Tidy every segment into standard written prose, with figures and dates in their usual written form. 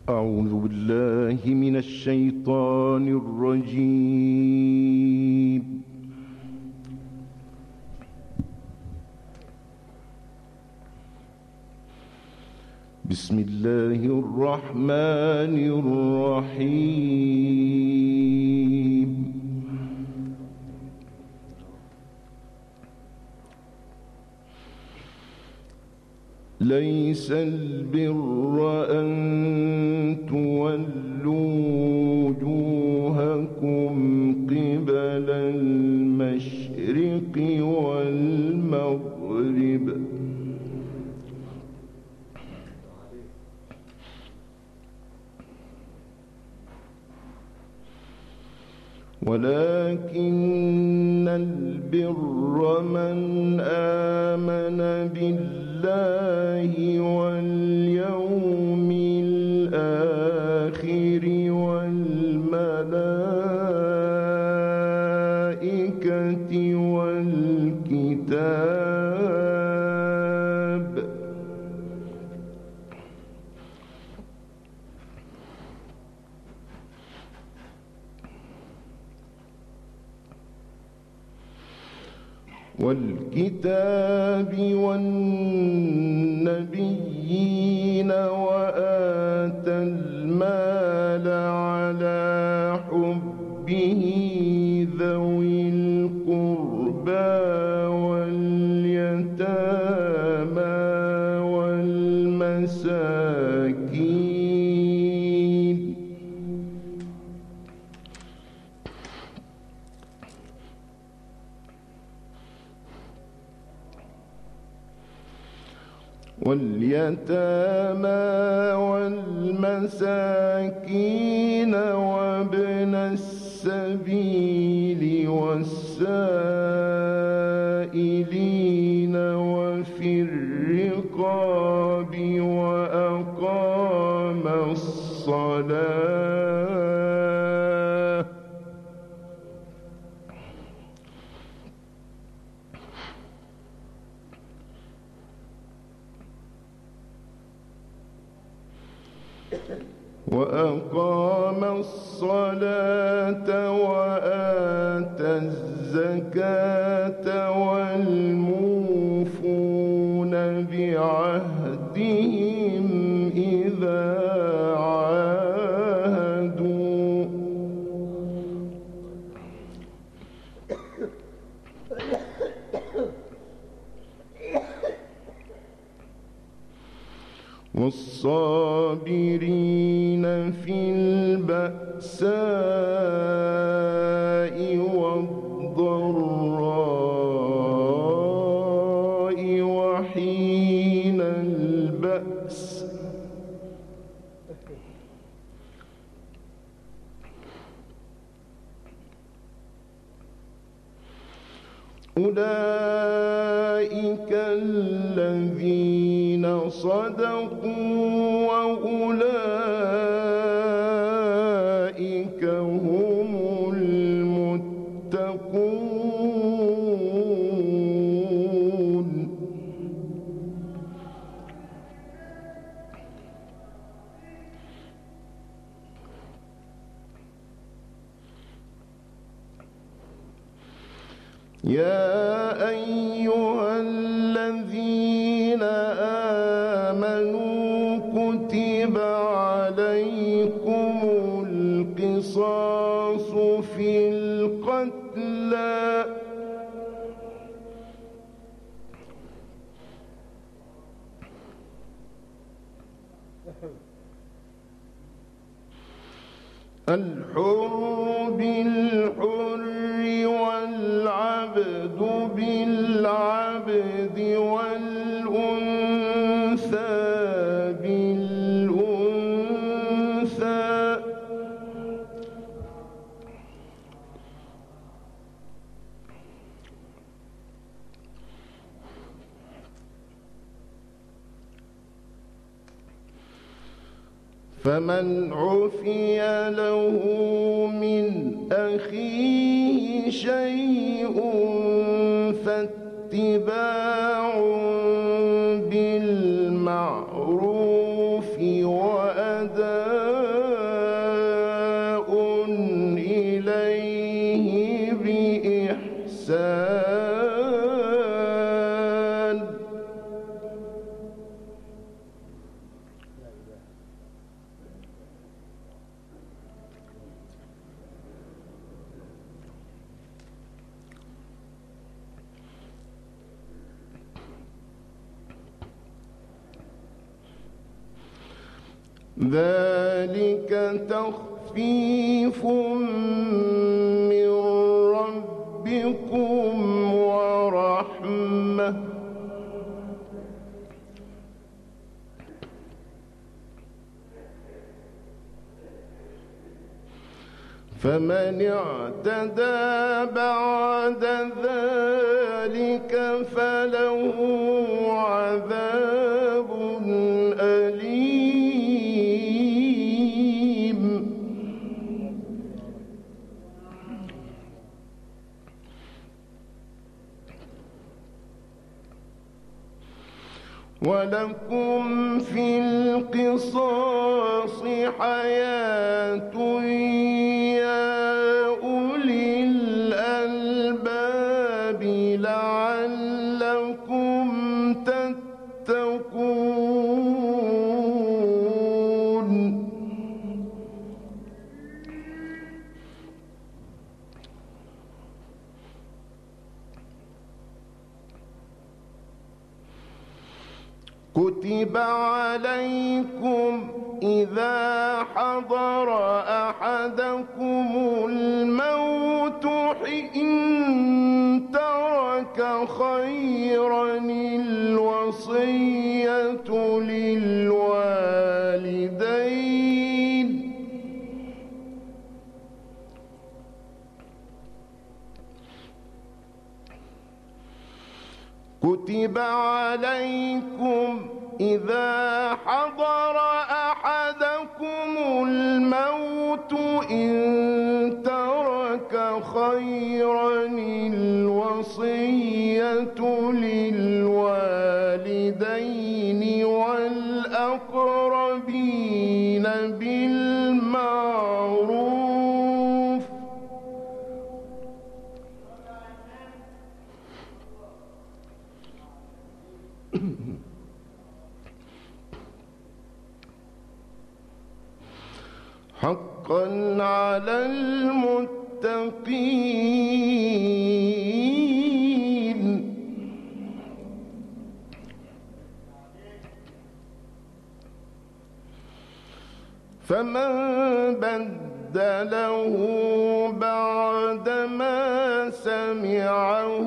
أعوذ بالله من الشيطان الرجيم. بسم الله الرحمن الرحيم. ليس البر أن تولوا وجوهكم قبل المشرق والمغرب ولكن البر من آمن بالله واليوم الآخر والملائكة والكتاب والنبيين وآتى المال على حبه ذوي القربى واليتامى والمساكين وابن السبيل والسائلين وفي الرقاب وأقام الصلاة وآتى الزكاة والموفون بعهدهم إذا عاهدوا والصابرين في البأساء والضراء وحين البأس أولئك الذين صدقوا وأولئك هم المتقون. يا أيها الذين آمنوا كتب عليكم القصاص في القتلى الحر بالحر والعبد بالعبد والأنثى بالأنثى فمن عفي له من أخيه شيء فاتباع بالمعروف وأداء ذلك تخفيف من ربكم ورحمة فمن اعتدى بعد ذلك فله عذاب أليم. ولكم في القصاص حياة يا أولي الألباب لعلكم تتقون. كتب عليكم إذا حضر أحدكم الموت إن ترك خيرا الوصية للوالدين كتب عليكم إذا حضر أحدكم الموت إن ترك خيرا الوصية للوالدين والأقربين بالمعروف حقا على المتقين. فمن بدله بعدما سمعه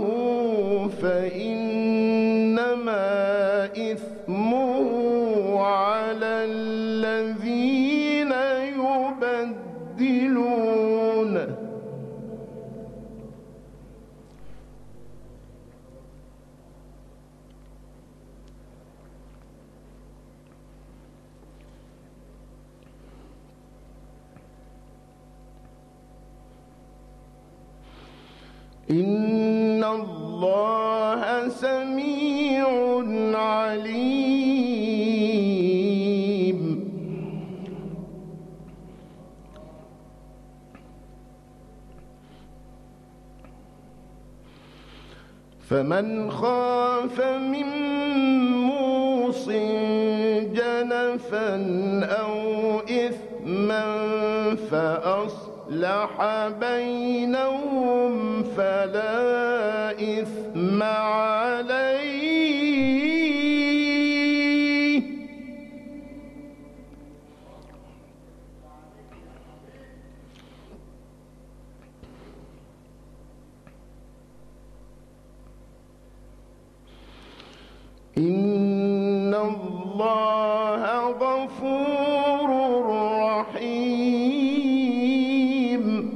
فإنما إثمه على الذين يبدلونه إن الله سميع عليم. فمن خاف من موص جنفا أو إثما فأصلح بينهم فلا إثم عليه إن الله غفور رحيم.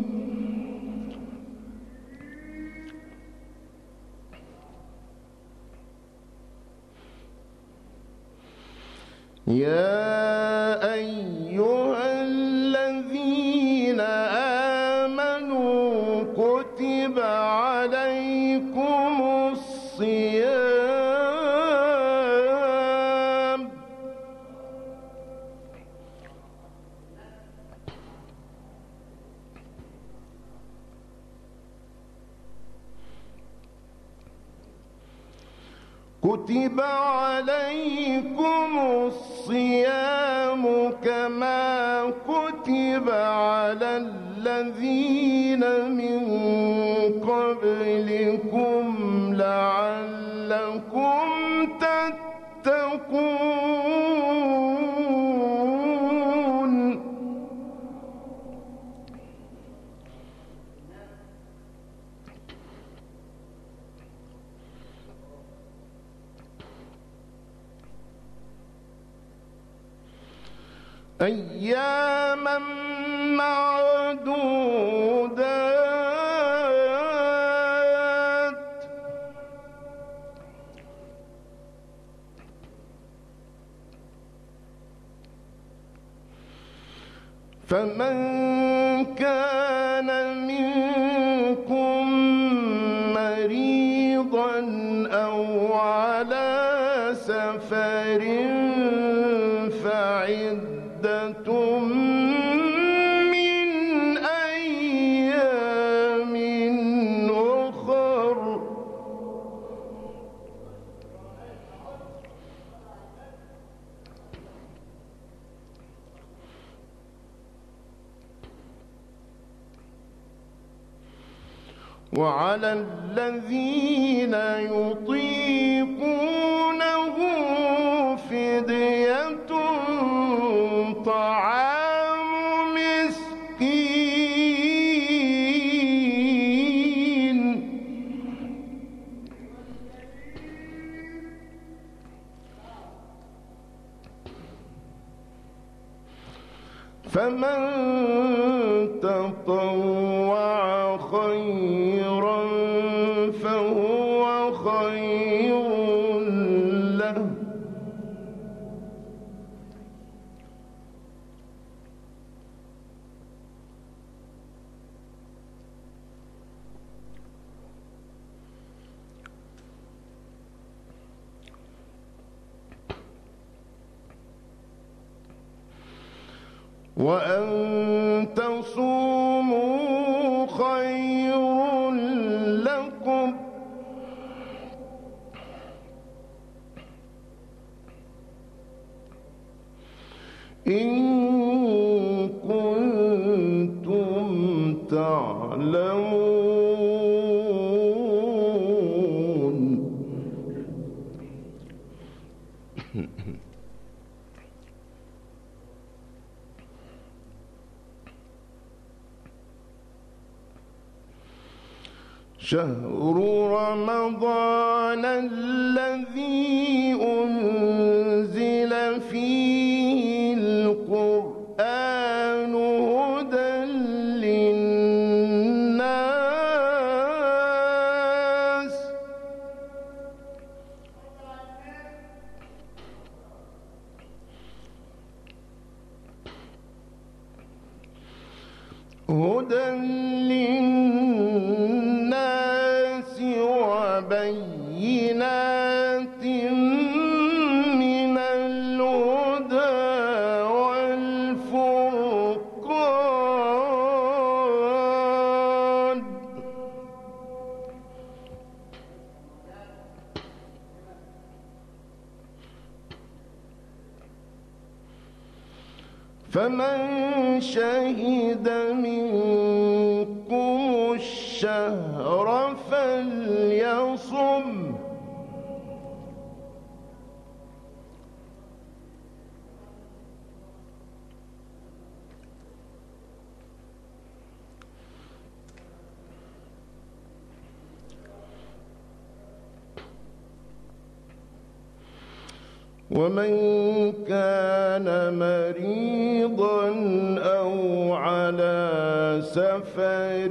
يا أيها الذين آمنوا كتب عليكم الصيام كتب عليكم الصيام كما كتب على الذين من قبلكم لعلكم تتقون. أياما معدودات فمن كان منكم مريضا أو على سفر فعدة من أيام أخر وعلى الذين يطيقونه فدية طعام مسكين فمن تطوع خيرا فهو خير له وأن تصوموا خير لكم إن كنتم تعلمون شهر رمضان الذي أنزل فيه القرآن هدى للناس هدى للناس وبينات من الهدى والفرقان فمن شهد منكم الشهر فليصم ومن كان مريضا أو على سفر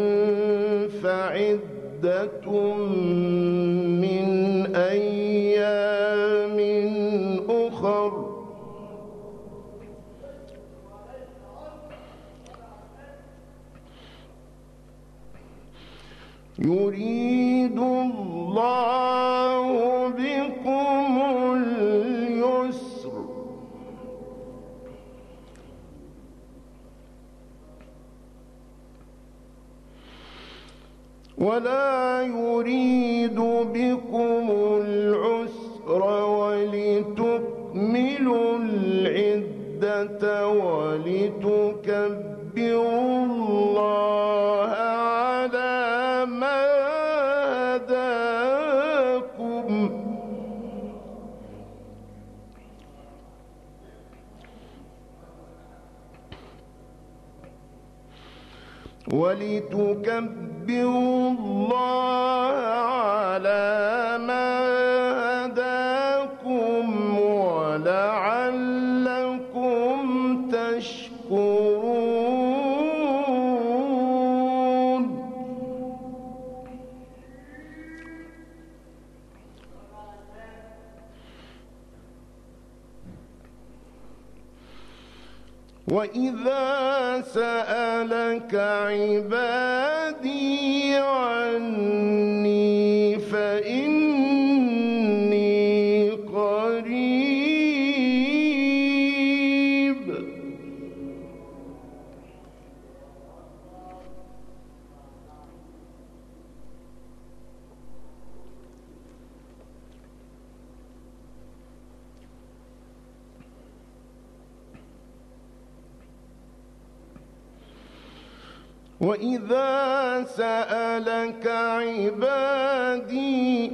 فعدة من أيام أخر يريد الله بكم اليسر ولا يريد بكم العسر ولتكملوا العدة ولتكبروا الله على ما هداكم ولتكبروا الله على ما هداكم ولعلكم وإذا سألك عبادي عني فإني قريب وإذا سألك عبادي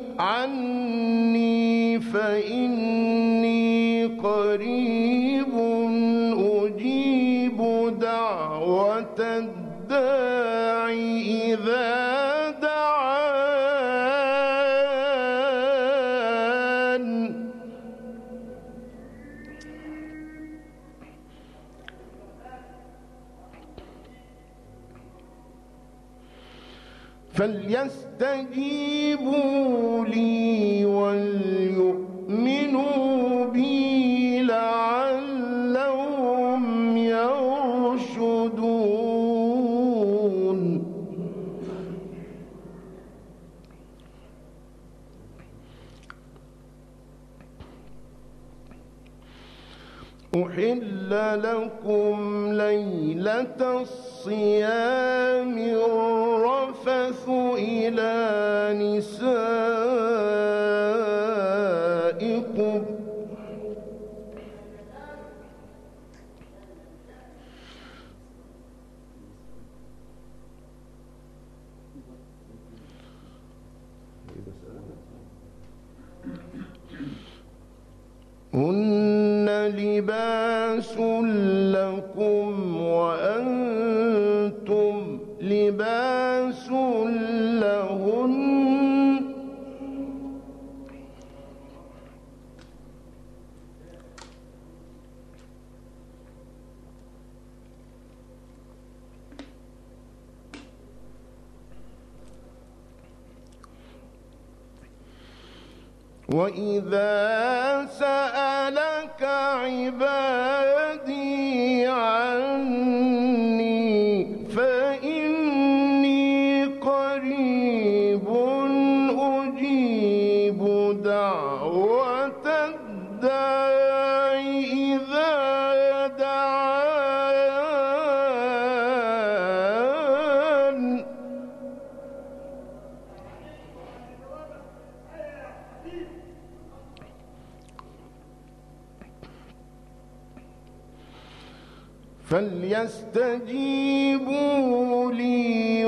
عني فإني قريب أجيب دعوة الداع إذا دعان فليستجيبوا لي وليؤمنوا بي لعلهم يرشدون أحل لكم ليلة الصيام الرفث إلى نسائكم هن لباس لكم وأنتم لباس لهن وإذا سألك عبادي عني فإني قريب أجيب دعوة الداع إذا دعان فليستجيبوا لي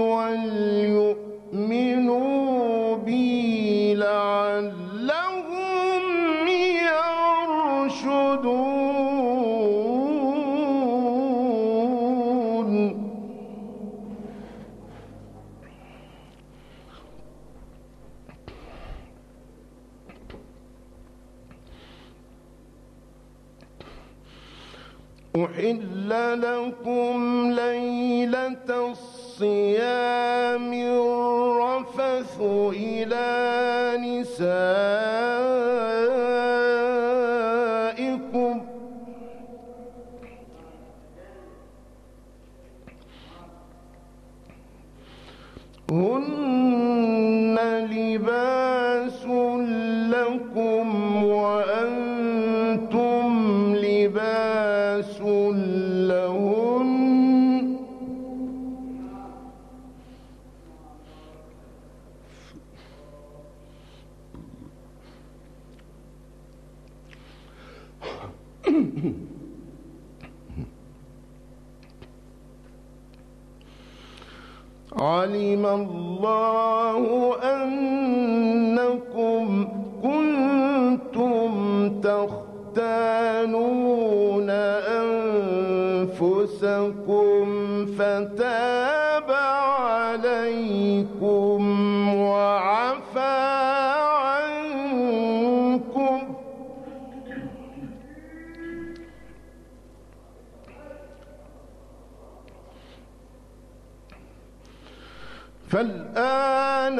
وليؤمنوا بي لعلهم يرشدون أحل لكم ليلة الصيام الرفث إلى نسائكم هن لباس لكم وأنتم لباس لهن علم الله أنكم كنتم تختانون أنفسكم فتاب عليكم وعفى عنكم فالآن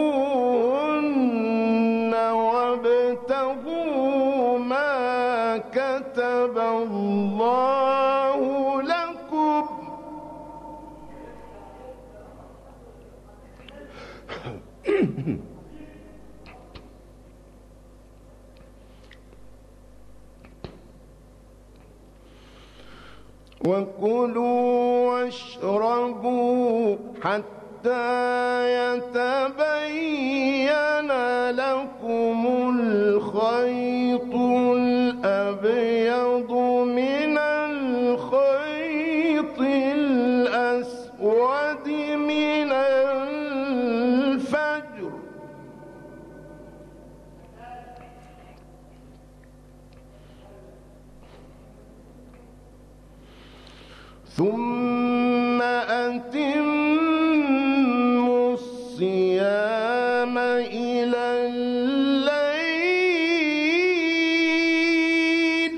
باشروهن وابتغوا ما كتب الله لكم. وكلوا واشربوا حتى يتبين لكم الخيط الأبيض من الخيط الأسود من الفجر، ثم أتموا الصيام إلى الليل،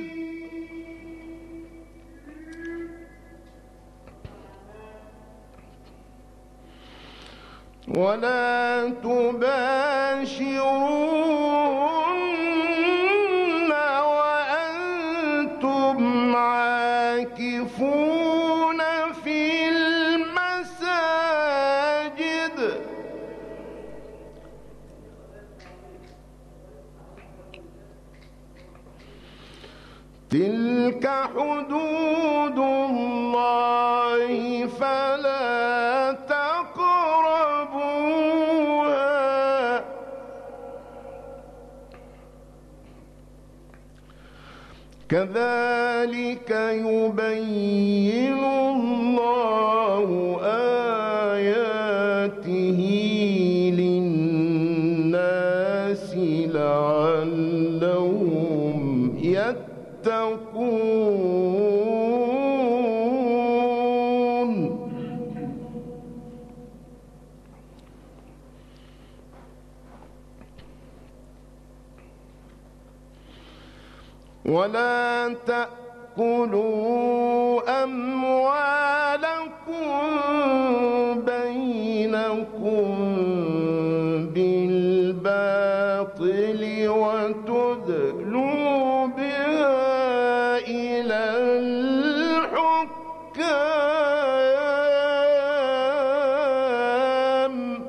ولا تباشرون وأنتم عاكفون في المساجد، تلك حدود الله فلا تقربوها، كذلك يبين الله آياته للناس لعلهم يتقون. ولا تأكلوا أموالكم بينكم بالباطل وتدلوا بها إلى الحكام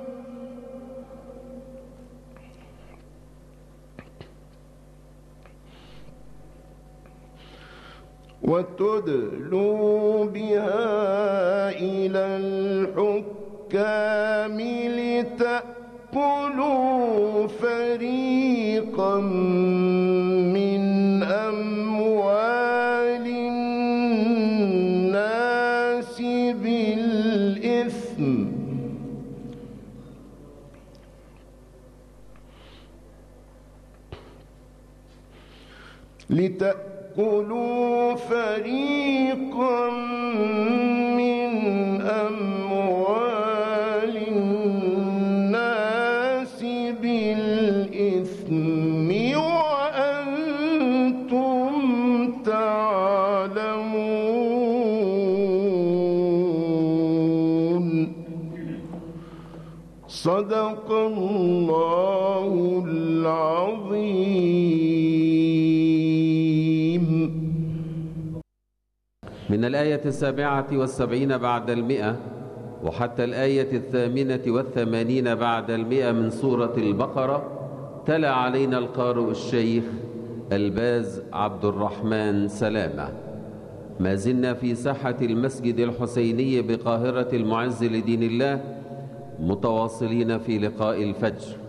لتأكلوا فريقا من أموال الناس بالإثم لتأكلوا فريقا من أموال الناس بالإثم وأنتم تعلمون. صدق الله العظيم. من الآية 77 بعد 100 وحتى الآية 88 بعد 100 من سورة البقرة تلا علينا القارئ الشيخ الباز عبد الرحمن سلامة. ما زلنا في ساحة المسجد الحسيني بقاهرة المعز لدين الله متواصلين في لقاء الفجر.